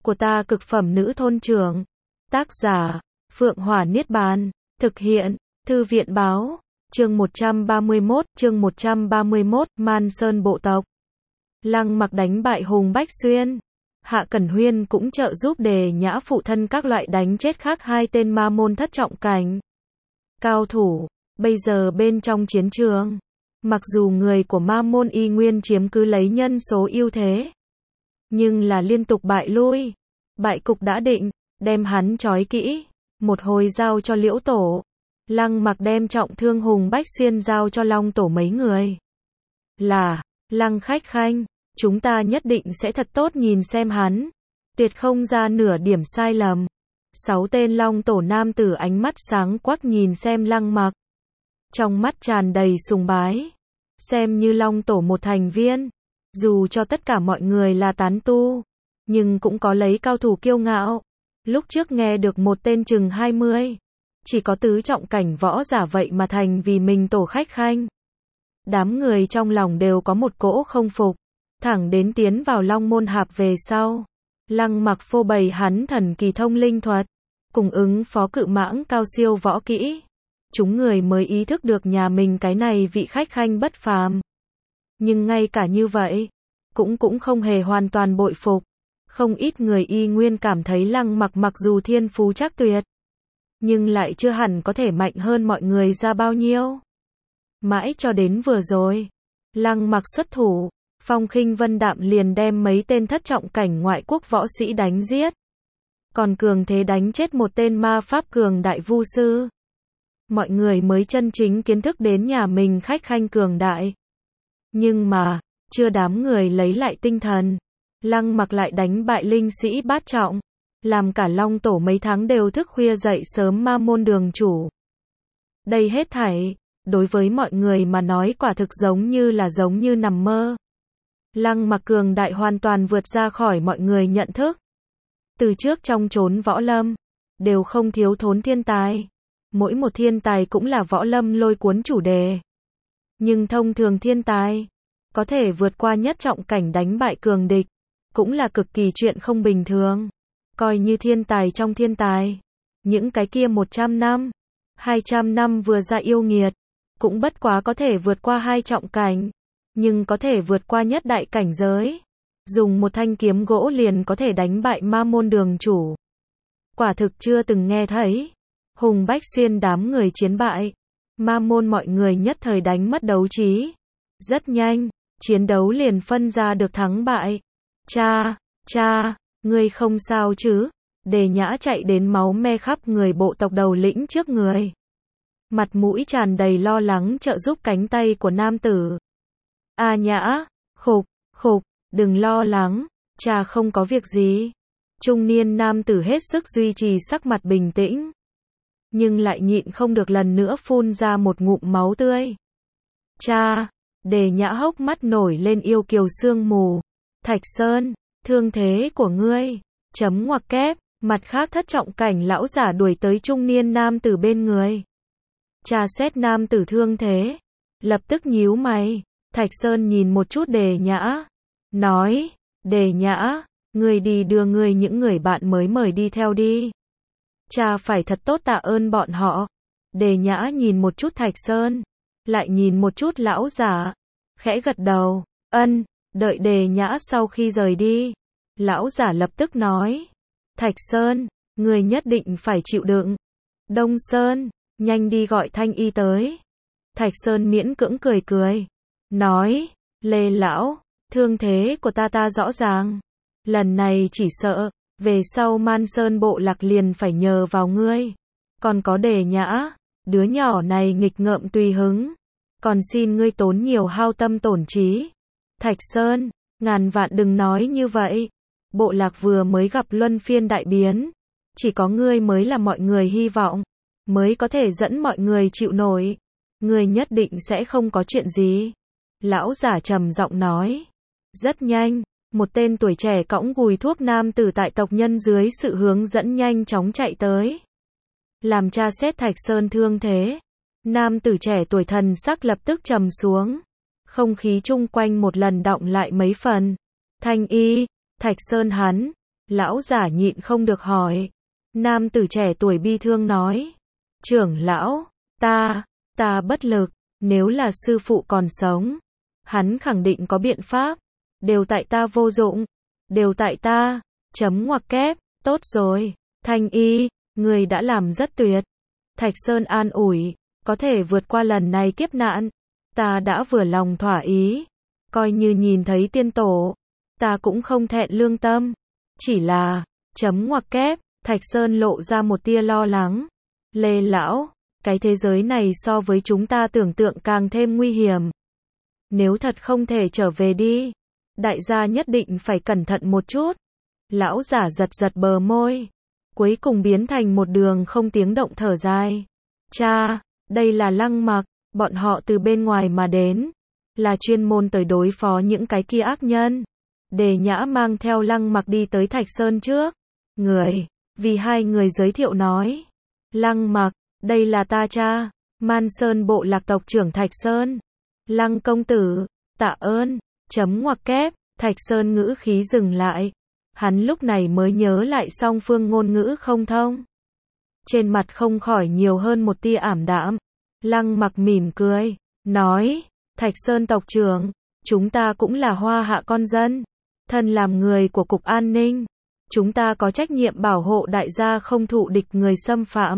của ta cực phẩm nữ thôn trưởng. Tác giả, Phượng Hỏa Niết Bàn. Thực hiện, Thư viện Báo. Chương 131, Man Sơn bộ tộc. Lăng Mặc đánh bại Hùng Bách Xuyên. Hạ Cẩn Huyên cũng trợ giúp Đề Nhã phụ thân các loại đánh chết khác hai tên ma môn thất trọng cảnh cao thủ. Bây giờ bên trong chiến trường, mặc dù người của ma môn y nguyên chiếm cứ lấy nhân số ưu thế, nhưng là liên tục bại lui. Bại cục đã định, đem hắn trói kỹ, một hồi giao cho Liễu Tổ. Lăng Mặc đem trọng thương Hùng Bách Xuyên giao cho Long Tổ mấy người. Là, Lăng Khách Khanh, chúng ta nhất định sẽ thật tốt nhìn xem hắn, tuyệt không ra nửa điểm sai lầm. 6 tên Long Tổ nam tử ánh mắt sáng quắc nhìn xem Lăng Mặc, trong mắt tràn đầy sùng bái. Xem như Long Tổ một thành viên, dù cho tất cả mọi người là tán tu, nhưng cũng có lấy cao thủ kiêu ngạo. Lúc trước nghe được một tên chừng 20, chỉ có tứ trọng cảnh võ giả vậy mà thành vì mình Tổ Khách Khanh. Đám người trong lòng đều có một cỗ không phục, thẳng đến tiến vào Long Môn Hạp về sau. Lăng Mặc phô bày hắn thần kỳ thông linh thuật, cùng ứng phó cự mãng cao siêu võ kỹ. Chúng người mới ý thức được nhà mình cái này vị khách khanh bất phàm. Nhưng ngay cả như vậy, cũng không hề hoàn toàn bội phục. Không ít người y nguyên cảm thấy Lăng Mặc mặc dù thiên phú chắc tuyệt, nhưng lại chưa hẳn có thể mạnh hơn mọi người ra bao nhiêu. Mãi cho đến vừa rồi, Lăng Mặc xuất thủ, phong khinh vân đạm liền đem mấy tên thất trọng cảnh ngoại quốc võ sĩ đánh giết. Còn cường thế đánh chết một tên ma pháp cường đại vu sư. Mọi người mới chân chính kiến thức đến nhà mình khách khanh cường đại. Nhưng mà, chưa đám người lấy lại tinh thần, Lăng Mặc lại đánh bại linh sĩ bát trọng, làm cả Long Tổ mấy tháng đều thức khuya dậy sớm ma môn đường chủ. Đây hết thảy, đối với mọi người mà nói quả thực giống như nằm mơ. Lăng Mặc cường đại hoàn toàn vượt ra khỏi mọi người nhận thức. Từ trước trong chốn võ lâm, đều không thiếu thốn thiên tài. Mỗi một thiên tài cũng là võ lâm lôi cuốn chủ đề. Nhưng thông thường thiên tài, có thể vượt qua nhất trọng cảnh đánh bại cường địch, cũng là cực kỳ chuyện không bình thường. Coi như thiên tài trong thiên tài, những cái kia 100 năm, 200 năm vừa ra yêu nghiệt, cũng bất quá có thể vượt qua hai trọng cảnh, nhưng có thể vượt qua nhất đại cảnh giới. Dùng một thanh kiếm gỗ liền có thể đánh bại ma môn đường chủ. Quả thực chưa từng nghe thấy. Hùng Bách Xuyên đám người chiến bại, ma môn mọi người nhất thời đánh mất đấu trí. Rất nhanh, chiến đấu liền phân ra được thắng bại. Cha, ngươi không sao chứ? Đề Nhã chạy đến máu me khắp người bộ tộc đầu lĩnh trước người. Mặt mũi tràn đầy lo lắng trợ giúp cánh tay của nam tử. A Nhã, khục, đừng lo lắng, cha không có việc gì. Trung niên nam tử hết sức duy trì sắc mặt bình tĩnh, nhưng lại nhịn không được lần nữa phun ra một ngụm máu tươi. Cha, Đề Nhã hốc mắt nổi lên yêu kiều sương mù. Thạch Sơn, thương thế của ngươi, chấm ngoặc kép, mặt khác thất trọng cảnh lão giả đuổi tới trung niên nam tử bên người. Cha xét nam tử thương thế, lập tức nhíu mày. Thạch Sơn nhìn một chút Đề Nhã, nói, Đề Nhã, ngươi đi đưa ngươi những người bạn mới mời đi theo đi. Cha phải thật tốt tạ ơn bọn họ. Đề Nhã nhìn một chút Thạch Sơn, lại nhìn một chút lão giả, khẽ gật đầu, ân. Đợi Đề Nhã sau khi rời đi, lão giả lập tức nói, Thạch Sơn, ngươi nhất định phải chịu đựng. Đông Sơn, nhanh đi gọi Thanh Y tới. Thạch Sơn miễn cưỡng cười, nói, Lê lão, thương thế của ta rõ ràng. Lần này chỉ sợ, về sau Man Sơn bộ lạc liền phải nhờ vào ngươi. Còn có Đề Nhã, đứa nhỏ này nghịch ngợm tùy hứng, còn xin ngươi tốn nhiều hao tâm tổn trí. Thạch Sơn, ngàn vạn đừng nói như vậy. Bộ lạc vừa mới gặp luân phiên đại biến, chỉ có ngươi mới là mọi người hy vọng, mới có thể dẫn mọi người chịu nổi. Ngươi nhất định sẽ không có chuyện gì. Lão giả trầm giọng nói. Rất nhanh, một tên tuổi trẻ cõng gùi thuốc nam tử tại tộc nhân dưới sự hướng dẫn nhanh chóng chạy tới. Làm tra xét Thạch Sơn thương thế, nam tử trẻ tuổi thần sắc lập tức trầm xuống. Không khí chung quanh một lần đọng lại mấy phần. Thanh Y, Thạch Sơn hắn, Lão giả nhịn không được hỏi. Nam tử trẻ tuổi bi thương nói. Trưởng lão, ta bất lực, nếu là sư phụ còn sống, hắn khẳng định có biện pháp. Đều tại ta vô dụng, đều tại ta, chấm ngoặc kép, tốt rồi, Thanh Y, người đã làm rất tuyệt. Thạch Sơn an ủi, có thể vượt qua lần này kiếp nạn, ta đã vừa lòng thỏa ý, coi như nhìn thấy tiên tổ, ta cũng không thẹn lương tâm. Chỉ là, chấm ngoặc kép, Thạch Sơn lộ ra một tia lo lắng. Lê lão, cái thế giới này so với chúng ta tưởng tượng càng thêm nguy hiểm. Nếu thật không thể trở về đi, đại gia nhất định phải cẩn thận một chút. Lão giả giật giật bờ môi, cuối cùng biến thành một đường không tiếng động thở dài. Cha, đây là Lăng Mặc, bọn họ từ bên ngoài mà đến, là chuyên môn tới đối phó những cái kia ác nhân. Đề Nhã mang theo Lăng Mặc đi tới Thạch Sơn trước. Vì hai người giới thiệu nói. Lăng Mặc, đây là ta cha, Man Sơn bộ lạc tộc trưởng Thạch Sơn. Lăng công tử, tạ ơn, chấm ngoặc kép, Thạch Sơn ngữ khí dừng lại. Hắn lúc này mới nhớ lại song phương ngôn ngữ không thông. Trên mặt không khỏi nhiều hơn một tia ảm đạm. Lăng Mặc mỉm cười, nói, Thạch Sơn tộc trưởng, chúng ta cũng là Hoa Hạ con dân. Thân làm người của Cục An ninh, chúng ta có trách nhiệm bảo hộ đại gia không thụ địch người xâm phạm.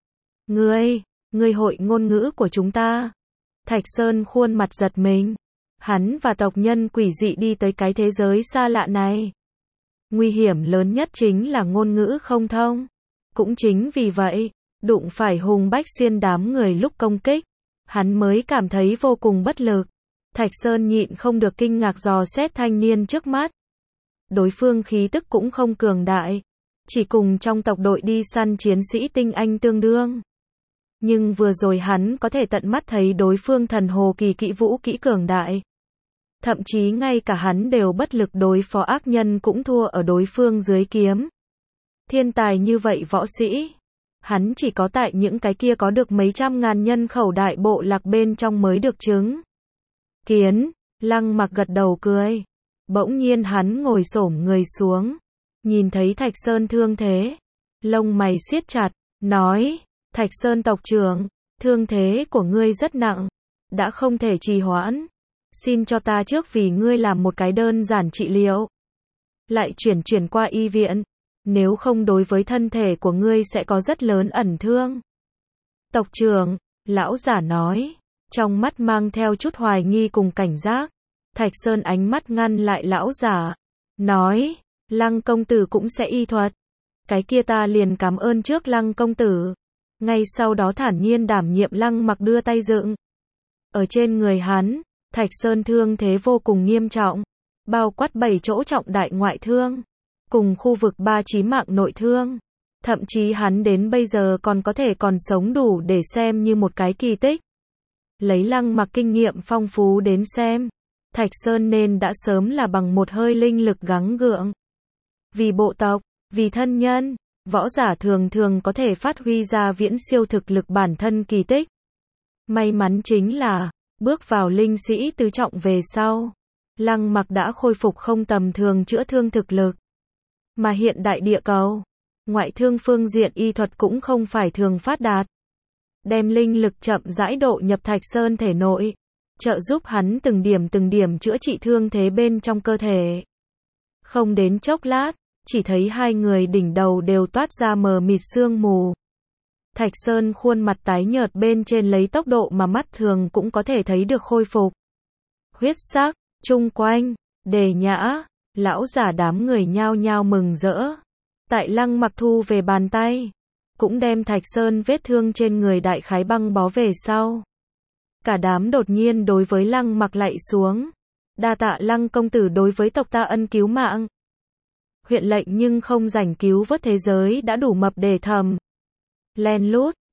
Ngươi hội ngôn ngữ của chúng ta. Thạch Sơn khuôn mặt giật mình. Hắn và tộc nhân quỷ dị đi tới cái thế giới xa lạ này. Nguy hiểm lớn nhất chính là ngôn ngữ không thông. Cũng chính vì vậy, đụng phải Hùng Bách Xuyên đám người lúc công kích, hắn mới cảm thấy vô cùng bất lực. Thạch Sơn nhịn không được kinh ngạc dò xét thanh niên trước mắt. Đối phương khí tức cũng không cường đại, chỉ cùng trong tộc đội đi săn chiến sĩ tinh anh tương đương. Nhưng vừa rồi hắn có thể tận mắt thấy đối phương thần hồ kỳ kỹ vũ kỹ cường đại. Thậm chí ngay cả hắn đều bất lực đối phó ác nhân cũng thua ở đối phương dưới kiếm. Thiên tài như vậy võ sĩ, hắn chỉ có tại những cái kia có được mấy trăm ngàn nhân khẩu đại bộ lạc bên trong mới được chứng kiến. Lăng Mặc gật đầu cười. Bỗng nhiên hắn ngồi xổm người xuống, nhìn thấy Thạch Sơn thương thế, lông mày siết chặt, nói, Thạch Sơn tộc trưởng, thương thế của ngươi rất nặng, đã không thể trì hoãn, xin cho ta trước vì ngươi làm một cái đơn giản trị liệu, lại chuyển qua y viện, nếu không đối với thân thể của ngươi sẽ có rất lớn ẩn thương. Tộc trưởng, lão giả nói, trong mắt mang theo chút hoài nghi cùng cảnh giác. Thạch Sơn ánh mắt ngăn lại lão giả, nói, Lăng công tử cũng sẽ y thuật. Cái kia ta liền cảm ơn trước Lăng công tử. Ngay sau đó thản nhiên đảm nhiệm Lăng Mặc đưa tay dựng. Ở trên người hắn, Thạch Sơn thương thế vô cùng nghiêm trọng, bao quát 7 chỗ trọng đại ngoại thương, cùng khu vực 3 chí mạng nội thương. Thậm chí hắn đến bây giờ còn có thể còn sống đủ để xem như một cái kỳ tích. Lấy Lăng Mặc kinh nghiệm phong phú đến xem, Thạch Sơn nên đã sớm là bằng một hơi linh lực gắng gượng. Vì bộ tộc, vì thân nhân, võ giả thường thường có thể phát huy ra viễn siêu thực lực bản thân kỳ tích. May mắn chính là, bước vào linh sĩ tứ trọng về sau, Lăng Mặc đã khôi phục không tầm thường chữa thương thực lực. Mà hiện đại địa cầu, ngoại thương phương diện y thuật cũng không phải thường phát đạt. Đem linh lực chậm rãi độ nhập Thạch Sơn thể nội, trợ giúp hắn từng điểm chữa trị thương thế bên trong cơ thể. Không đến chốc lát, chỉ thấy hai người đỉnh đầu đều toát ra mờ mịt sương mù. Thạch Sơn khuôn mặt tái nhợt bên trên lấy tốc độ mà mắt thường cũng có thể thấy được khôi phục. Huyết sắc, chung quanh, Đề Nhã, lão giả đám người nhao nhao mừng rỡ. Tại Lăng Mặc thu về bàn tay, cũng đem Thạch Sơn vết thương trên người đại khái băng bó về sau. Cả đám đột nhiên đối với Lăng Mặc lạy xuống. Đa tạ Lăng công tử đối với tộc ta ân cứu mạng. Huyện lệnh nhưng không rảnh cứu vớt thế giới đã đủ mập để thầm. Len lút,